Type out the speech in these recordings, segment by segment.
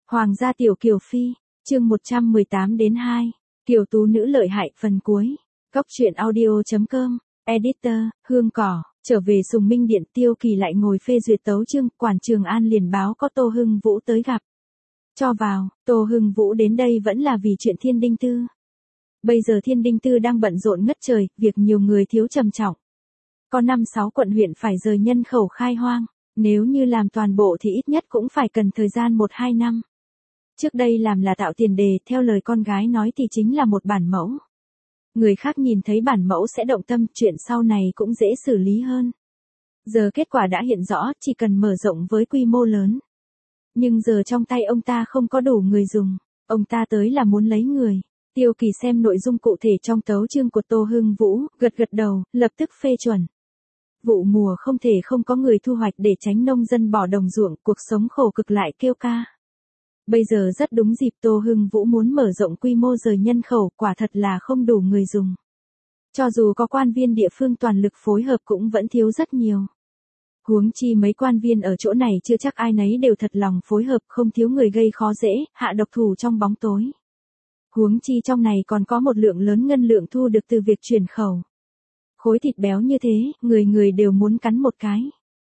Hoàng gia tiểu kiều phi, chương 118 đến 2, kiều tú nữ lợi hại phần cuối. Góc truyện audio.com, editor, Hương Cỏ, trở về Sùng Minh Điện Tiêu Kỳ lại ngồi phê duyệt tấu chương, quản Trường An liền báo có Tô Hưng Vũ tới gặp. Cho vào, Tô Hưng Vũ đến đây vẫn là vì chuyện Thiên Đinh Tư. Bây giờ Thiên Đinh Tư đang bận rộn ngất trời, việc nhiều người thiếu trầm trọng. Có 5-6 quận huyện phải rời nhân khẩu khai hoang, nếu như làm toàn bộ thì ít nhất cũng phải cần thời gian 1-2 năm. Trước đây làm là tạo tiền đề, theo lời con gái nói thì chính là một bản mẫu. Người khác nhìn thấy bản mẫu sẽ động tâm, chuyện sau này cũng dễ xử lý hơn. Giờ kết quả đã hiện rõ, chỉ cần mở rộng với quy mô lớn. Nhưng giờ trong tay ông ta không có đủ người dùng, ông ta tới là muốn lấy người. Tiêu Kỳ xem nội dung cụ thể trong tấu chương của Tô Hưng Vũ, gật gật đầu, lập tức phê chuẩn. Vụ mùa không thể không có người thu hoạch để tránh nông dân bỏ đồng ruộng, cuộc sống khổ cực lại kêu ca. Bây giờ rất đúng dịp Tô Hưng Vũ muốn mở rộng quy mô rời nhân khẩu, quả thật là không đủ người dùng. Cho dù có quan viên địa phương toàn lực phối hợp cũng vẫn thiếu rất nhiều. Huống chi mấy quan viên ở chỗ này chưa chắc ai nấy đều thật lòng phối hợp, không thiếu người gây khó dễ, hạ độc thủ trong bóng tối. Huống chi trong này còn có một lượng lớn ngân lượng thu được từ việc chuyển khẩu. Khối thịt béo như thế, người người đều muốn cắn một cái.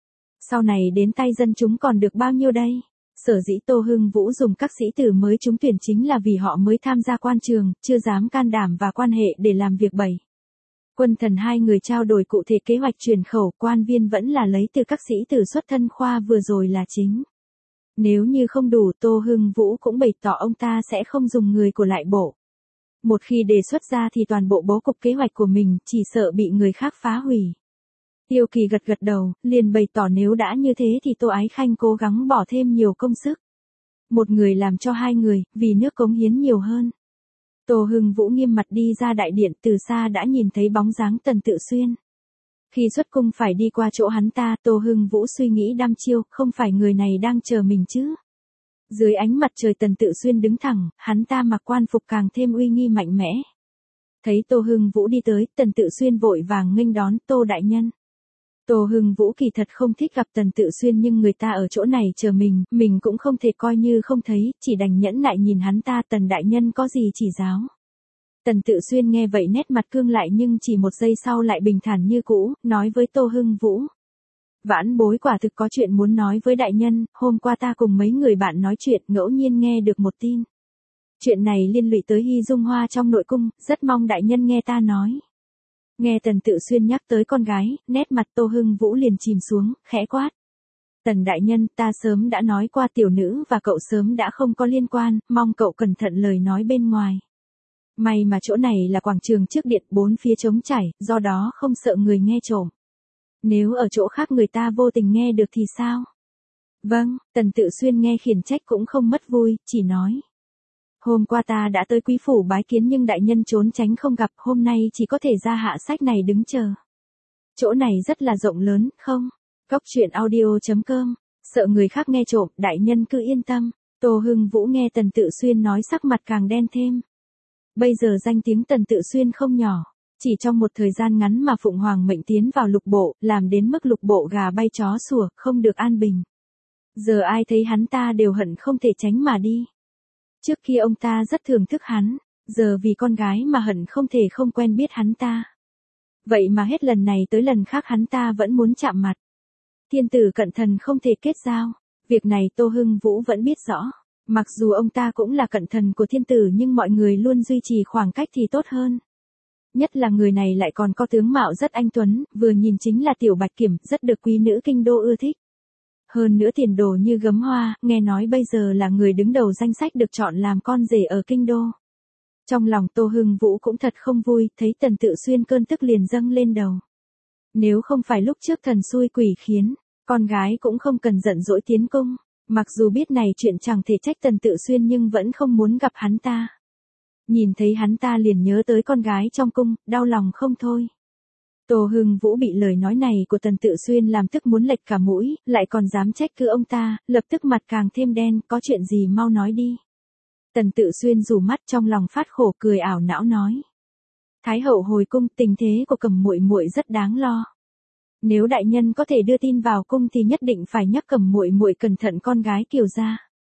Sau này đến tay dân chúng còn được bao nhiêu đây? Sở dĩ Tô Hưng Vũ dùng các sĩ tử mới trúng tuyển chính là vì họ mới tham gia quan trường, chưa dám can đảm và quan hệ để làm việc bậy. Quân thần hai người trao đổi cụ thể kế hoạch chuyển khẩu, quan viên vẫn là lấy từ các sĩ tử xuất thân khoa vừa rồi là chính. Nếu như không đủ, Tô Hưng Vũ cũng bày tỏ ông ta sẽ không dùng người của lại bộ. Một khi đề xuất ra thì toàn bộ bố cục kế hoạch của mình chỉ sợ bị người khác phá hủy. Tiêu Kỳ gật gật đầu, liền bày tỏ nếu đã như thế thì Tô Ái Khanh cố gắng bỏ thêm nhiều công sức. Một người làm cho hai người, vì nước cống hiến nhiều hơn. Tô Hưng Vũ nghiêm mặt đi ra đại điện, từ xa đã nhìn thấy bóng dáng Tần Tự Xuyên. Khi xuất cung phải đi qua chỗ hắn ta, Tô Hưng Vũ suy nghĩ đăm chiêu, không phải người này đang chờ mình chứ. Dưới ánh mặt trời Tần Tự Xuyên đứng thẳng, hắn ta mặc quan phục càng thêm uy nghi mạnh mẽ. Thấy Tô Hưng Vũ đi tới, Tần Tự Xuyên vội vàng nghênh đón, Tô đại nhân. Tô Hưng Vũ kỳ thật không thích gặp Tần Tự Xuyên nhưng người ta ở chỗ này chờ mình cũng không thể coi như không thấy, chỉ đành nhẫn nại nhìn hắn ta. Tần đại nhân có gì chỉ giáo. Tần Tự Xuyên nghe vậy nét mặt cương lại nhưng chỉ một giây sau lại bình thản như cũ, nói với Tô Hưng Vũ. Vãn bối quả thực có chuyện muốn nói với đại nhân, hôm qua ta cùng mấy người bạn nói chuyện ngẫu nhiên nghe được một tin. Chuyện này liên lụy tới Hy Dung Hoa trong nội cung, rất mong đại nhân nghe ta nói. Nghe Tần Tự Xuyên nhắc tới con gái, nét mặt Tô Hưng Vũ liền chìm xuống, khẽ quát. Tần đại nhân, ta sớm đã nói qua tiểu nữ và cậu sớm đã không có liên quan, mong cậu cẩn thận lời nói bên ngoài. May mà chỗ này là quảng trường trước điện, bốn phía trống trải, do đó không sợ người nghe trộm. Nếu ở chỗ khác người ta vô tình nghe được thì sao? Vâng, Tần Tự Xuyên nghe khiển trách cũng không mất vui, chỉ nói. Hôm qua ta đã tới quý phủ bái kiến nhưng đại nhân trốn tránh không gặp, hôm nay chỉ có thể ra hạ sách này đứng chờ. Chỗ này rất là rộng lớn, không? Góc truyện audio.com, sợ người khác nghe trộm, đại nhân cứ yên tâm. Tô Hưng Vũ nghe Tần Tự Xuyên nói sắc mặt càng đen thêm. Bây giờ danh tiếng Tần Tự Xuyên không nhỏ. Chỉ trong một thời gian ngắn mà Phụng Hoàng mệnh tiến vào lục bộ, làm đến mức lục bộ gà bay chó sủa, không được an bình. Giờ ai thấy hắn ta đều hận không thể tránh mà đi. Trước kia ông ta rất thưởng thức hắn, giờ vì con gái mà hận không thể không quen biết hắn ta. Vậy mà hết lần này tới lần khác hắn ta vẫn muốn chạm mặt. Thiên tử cận thần không thể kết giao, việc này Tô Hưng Vũ vẫn biết rõ. Mặc dù ông ta cũng là cận thần của thiên tử nhưng mọi người luôn duy trì khoảng cách thì tốt hơn. Nhất là người này lại còn có tướng mạo rất anh tuấn, vừa nhìn chính là tiểu bạch kiểm, rất được quý nữ kinh đô ưa thích. Hơn nữa tiền đồ như gấm hoa, nghe nói bây giờ là người đứng đầu danh sách được chọn làm con rể ở kinh đô. Trong lòng Tô Hưng Vũ cũng thật không vui, thấy Tần Tự Xuyên cơn tức liền dâng lên đầu. Nếu không phải lúc trước thần xui quỷ khiến, con gái cũng không cần giận dỗi tiến cung. Mặc dù biết này chuyện chẳng thể trách Tần Tự Xuyên nhưng vẫn không muốn gặp hắn ta. Nhìn thấy hắn ta liền nhớ tới con gái trong cung, đau lòng không thôi. Tô Hưng Vũ bị lời nói này của Tần Tự Xuyên làm tức muốn lệch cả mũi, lại còn dám trách cứ ông ta, lập tức mặt càng thêm đen, có chuyện gì mau nói đi. Tần Tự Xuyên rủ mắt trong lòng phát khổ cười ảo não nói. Thái hậu hồi cung, tình thế của Cẩm muội muội rất đáng lo. Nếu đại nhân có thể đưa tin vào cung thì nhất định phải nhắc Cẩm muội muội cẩn thận con gái Kiều gia.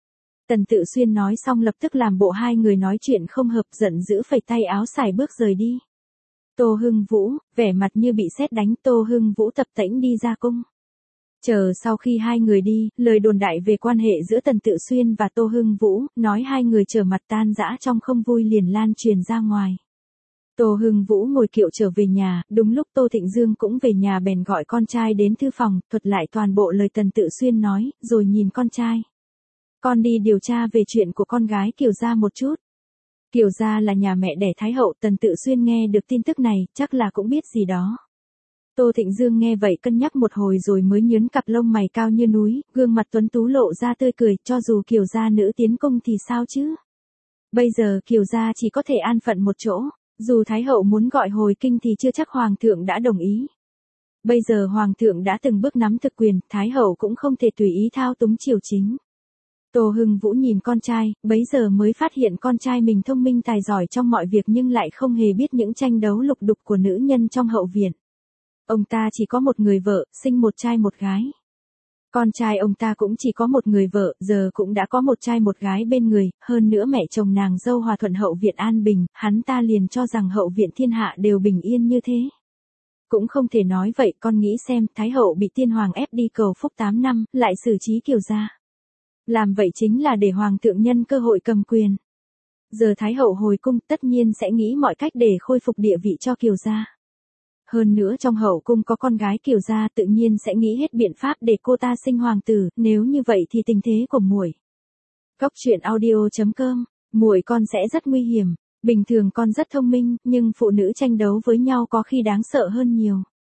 Tần Tự Xuyên nói xong lập tức làm bộ hai người nói chuyện không hợp, giận dữ phẩy tay áo xài bước rời đi. Tô Hưng Vũ, vẻ mặt như bị sét đánh, Tô Hưng Vũ tập tễnh đi ra cung. Chờ sau khi hai người đi, lời đồn đại về quan hệ giữa Tần Tự Xuyên và Tô Hưng Vũ, nói hai người trở mặt tan rã trong không vui liền lan truyền ra ngoài. Tô Hưng Vũ ngồi kiệu trở về nhà, đúng lúc Tô Thịnh Dương cũng về nhà bèn gọi con trai đến thư phòng, thuật lại toàn bộ lời Tần Tự Xuyên nói, rồi nhìn con trai. Con đi điều tra về chuyện của con gái Kiều Gia một chút. Kiều Gia là nhà mẹ đẻ Thái hậu, Tần Tự Xuyên nghe được tin tức này, chắc là cũng biết gì đó. Tô Thịnh Dương nghe vậy cân nhắc một hồi rồi mới nhướng cặp lông mày cao như núi, gương mặt tuấn tú lộ ra tươi cười, cho dù Kiều Gia nữ tiến cung thì sao chứ? Bây giờ Kiều Gia chỉ có thể an phận một chỗ, dù Thái hậu muốn gọi hồi kinh thì chưa chắc Hoàng thượng đã đồng ý. Bây giờ Hoàng thượng đã từng bước nắm thực quyền, Thái hậu cũng không thể tùy ý thao túng triều chính. Tô Hưng Vũ nhìn con trai, bấy giờ mới phát hiện con trai mình thông minh tài giỏi trong mọi việc nhưng lại không hề biết những tranh đấu lục đục của nữ nhân trong hậu viện. Ông ta chỉ có một người vợ, sinh một trai một gái. Con trai ông ta cũng chỉ có một người vợ, giờ cũng đã có một trai một gái bên người, hơn nữa mẹ chồng nàng dâu hòa thuận hậu viện an bình, hắn ta liền cho rằng hậu viện thiên hạ đều bình yên như thế. Cũng không thể nói vậy, con nghĩ xem, Thái hậu bị tiên hoàng ép đi cầu phúc 8 năm, lại xử trí Kiều Gia. Làm vậy chính là để Hoàng thượng nhân cơ hội cầm quyền. Giờ Thái hậu hồi cung tất nhiên sẽ nghĩ mọi cách để khôi phục địa vị cho Kiều Gia. Hơn nữa trong hậu cung có con gái Kiều Gia tự nhiên sẽ nghĩ hết biện pháp để cô ta sinh hoàng tử, nếu như vậy thì tình thế của muội. Góc truyện audio.com, muội con sẽ rất nguy hiểm, bình thường con rất thông minh, nhưng phụ nữ tranh đấu với nhau có khi đáng sợ hơn nhiều.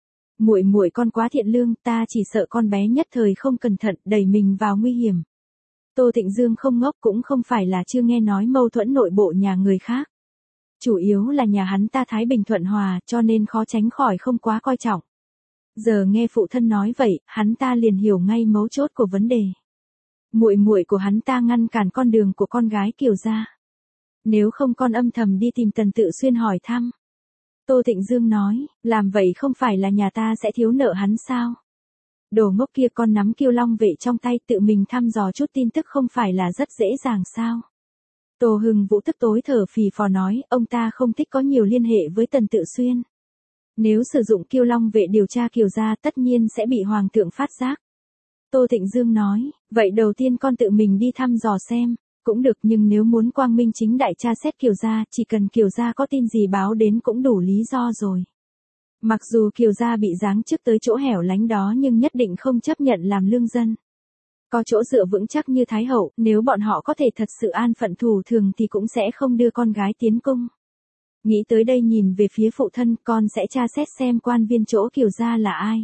Muội con quá thiện lương, ta chỉ sợ con bé nhất thời không cẩn thận đẩy mình vào nguy hiểm. Tô Thịnh Dương không ngốc, cũng không phải là chưa nghe nói mâu thuẫn nội bộ nhà người khác. Chủ yếu là nhà hắn ta thái bình thuận hòa, cho nên khó tránh khỏi không quá coi trọng. Giờ nghe phụ thân nói vậy, hắn ta liền hiểu ngay mấu chốt của vấn đề. Muội của hắn ta ngăn cản con đường của con gái Kiều Gia. Nếu không con âm thầm đi tìm Tần Tự Xuyên hỏi thăm. Tô Thịnh Dương nói, làm vậy không phải là nhà ta sẽ thiếu nợ hắn sao? Đồ ngốc kia, con nắm Kiêu Long vệ trong tay tự mình thăm dò chút tin tức không phải là rất dễ dàng sao? Tô Hưng Vũ tức tối thở phì phò nói, ông ta không thích có nhiều liên hệ với Tần Tự Xuyên. Nếu sử dụng Kiêu Long vệ điều tra Kiều Gia tất nhiên sẽ bị Hoàng thượng phát giác. Tô Thịnh Dương nói, vậy đầu tiên con tự mình đi thăm dò xem, cũng được, nhưng nếu muốn quang minh chính đại tra xét Kiều Gia, chỉ cần Kiều Gia có tin gì báo đến cũng đủ lý do rồi. Mặc dù Kiều Gia bị giáng chức tới chỗ hẻo lánh đó nhưng nhất định không chấp nhận làm lương dân. Có chỗ dựa vững chắc như Thái hậu, nếu bọn họ có thể thật sự an phận thủ thường thì cũng sẽ không đưa con gái tiến cung. Nghĩ tới đây nhìn về phía phụ thân, con sẽ tra xét xem quan viên chỗ Kiều Gia là ai.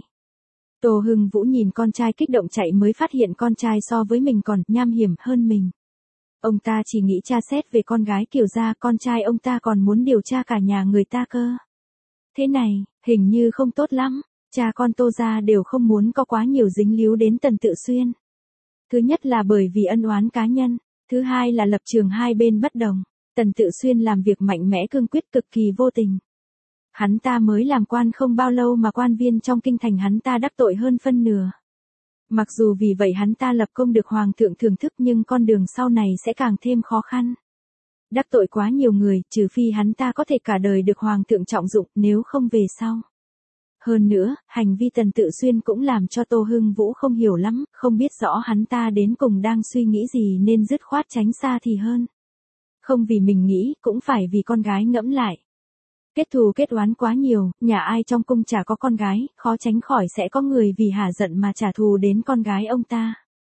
Tô Hưng Vũ nhìn con trai kích động chạy mới phát hiện con trai so với mình còn nham hiểm hơn mình. Ông ta chỉ nghĩ tra xét về con gái Kiều Gia, con trai ông ta còn muốn điều tra cả nhà người ta cơ. Thế này, hình như không tốt lắm, cha con Tô gia đều không muốn có quá nhiều dính líu đến Tần Tự Xuyên. Thứ nhất là bởi vì ân oán cá nhân, thứ hai là lập trường hai bên bất đồng. Tần Tự Xuyên làm việc mạnh mẽ cương quyết cực kỳ vô tình. Hắn ta mới làm quan không bao lâu mà quan viên trong kinh thành hắn ta đắc tội hơn phân nửa. Mặc dù vì vậy hắn ta lập công được Hoàng thượng thưởng thức nhưng con đường sau này sẽ càng thêm khó khăn. Đắc tội quá nhiều người, trừ phi hắn ta có thể cả đời được Hoàng thượng trọng dụng, nếu không về sau. Hơn nữa, hành vi Tần Tự Xuyên cũng làm cho Tô Hưng Vũ không hiểu lắm, không biết rõ hắn ta đến cùng đang suy nghĩ gì nên dứt khoát tránh xa thì hơn. Không vì mình nghĩ, cũng phải vì con gái ngẫm lại. Kết thù kết oán quá nhiều, nhà ai trong cung chả có con gái, khó tránh khỏi sẽ có người vì hả giận mà trả thù đến con gái ông ta.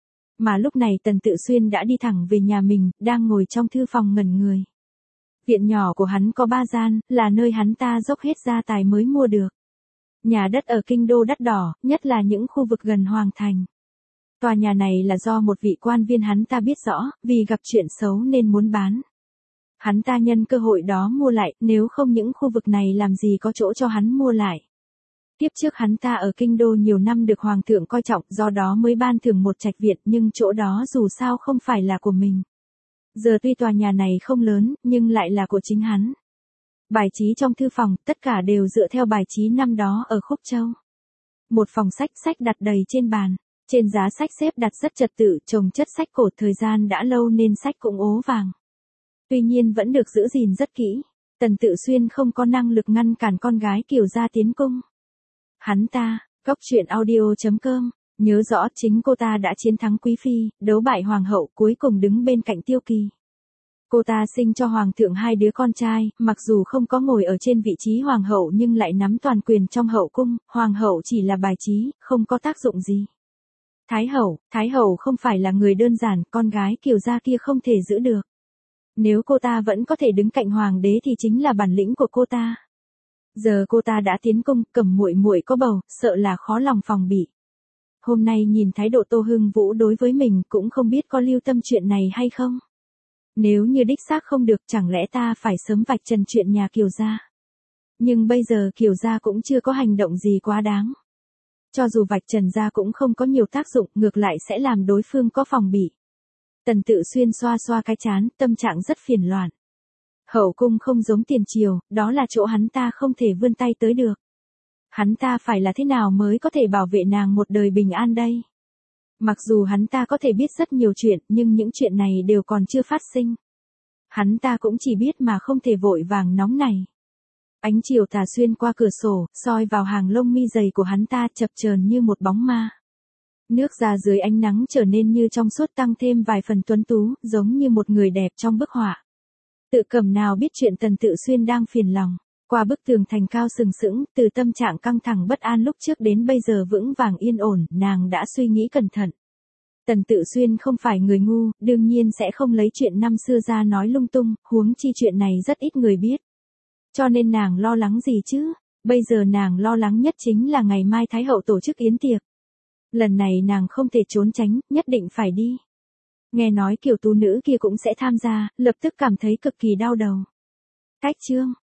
Mà lúc này Tần Tự Xuyên đã đi thẳng về nhà mình, đang ngồi trong thư phòng ngẩn người. Viện nhỏ của hắn có 3 gian, là nơi hắn ta dốc hết gia tài mới mua được. Nhà đất ở kinh đô đắt đỏ, nhất là những khu vực gần hoàng thành. Tòa nhà này là do một vị quan viên hắn ta biết rõ, vì gặp chuyện xấu nên muốn bán. Hắn ta nhân cơ hội đó mua lại, nếu không những khu vực này làm gì có chỗ cho hắn mua lại. Tiếp trước hắn ta ở kinh đô nhiều năm được Hoàng thượng coi trọng, do đó mới ban thưởng một trạch viện, nhưng chỗ đó dù sao không phải là của mình. Giờ tuy tòa nhà này không lớn, nhưng lại là của chính hắn. Bài trí trong thư phòng, tất cả đều dựa theo bài trí năm đó ở Khúc Châu. Một phòng sách đặt đầy trên bàn. Trên giá sách xếp đặt rất trật tự, chồng chất sách cổ thời gian đã lâu nên sách cũng ố vàng. Tuy nhiên vẫn được giữ gìn rất kỹ. Tần Tự Xuyên không có năng lực ngăn cản con gái Kiều gia tiến cung. Hắn ta, Góc truyện audio.com, nhớ rõ chính cô ta đã chiến thắng Quý Phi, đấu bại Hoàng hậu, cuối cùng đứng bên cạnh Tiêu Kỳ. Cô ta sinh cho Hoàng thượng 2 đứa con trai, mặc dù không có ngồi ở trên vị trí Hoàng hậu nhưng lại nắm toàn quyền trong hậu cung, Hoàng hậu chỉ là bài trí, không có tác dụng gì. Thái hậu không phải là người đơn giản, con gái Kiều gia kia không thể giữ được. Nếu cô ta vẫn có thể đứng cạnh Hoàng đế thì chính là bản lĩnh của cô ta. Giờ cô ta đã tiến cung, Cẩm muội muội có bầu, sợ là khó lòng phòng bị. Hôm nay nhìn thái độ Tô Hưng Vũ đối với mình cũng không biết có lưu tâm chuyện này hay không. Nếu như đích xác không được chẳng lẽ ta phải sớm vạch trần chuyện nhà Kiều gia. Nhưng bây giờ Kiều gia cũng chưa có hành động gì quá đáng. Cho dù vạch trần ra cũng không có nhiều tác dụng, ngược lại sẽ làm đối phương có phòng bị. Tần Tự Xuyên xoa xoa cái trán, tâm trạng rất phiền loạn. Hậu cung không giống tiền triều, đó là chỗ hắn ta không thể vươn tay tới được. Hắn ta phải là thế nào mới có thể bảo vệ nàng một đời bình an đây? Mặc dù hắn ta có thể biết rất nhiều chuyện, nhưng những chuyện này đều còn chưa phát sinh. Hắn ta cũng chỉ biết mà không thể vội vàng nóng này. Ánh chiều tà xuyên qua cửa sổ, soi vào hàng lông mi dày của hắn ta chập chờn như một bóng ma. Nước da dưới ánh nắng trở nên như trong suốt, tăng thêm vài phần tuấn tú, giống như một người đẹp trong bức họa. Tự Cẩm nào biết chuyện Tần Tự Xuyên đang phiền lòng. Qua bức tường thành cao sừng sững, từ tâm trạng căng thẳng bất an lúc trước đến bây giờ vững vàng yên ổn, nàng đã suy nghĩ cẩn thận. Tần Tự Xuyên không phải người ngu, đương nhiên sẽ không lấy chuyện năm xưa ra nói lung tung, huống chi chuyện này rất ít người biết. Cho nên nàng lo lắng gì chứ? Bây giờ nàng lo lắng nhất chính là ngày mai Thái hậu tổ chức yến tiệc. Lần này nàng không thể trốn tránh, nhất định phải đi. Nghe nói Kiều tú nữ kia cũng sẽ tham gia, lập tức cảm thấy cực kỳ đau đầu. Cách chương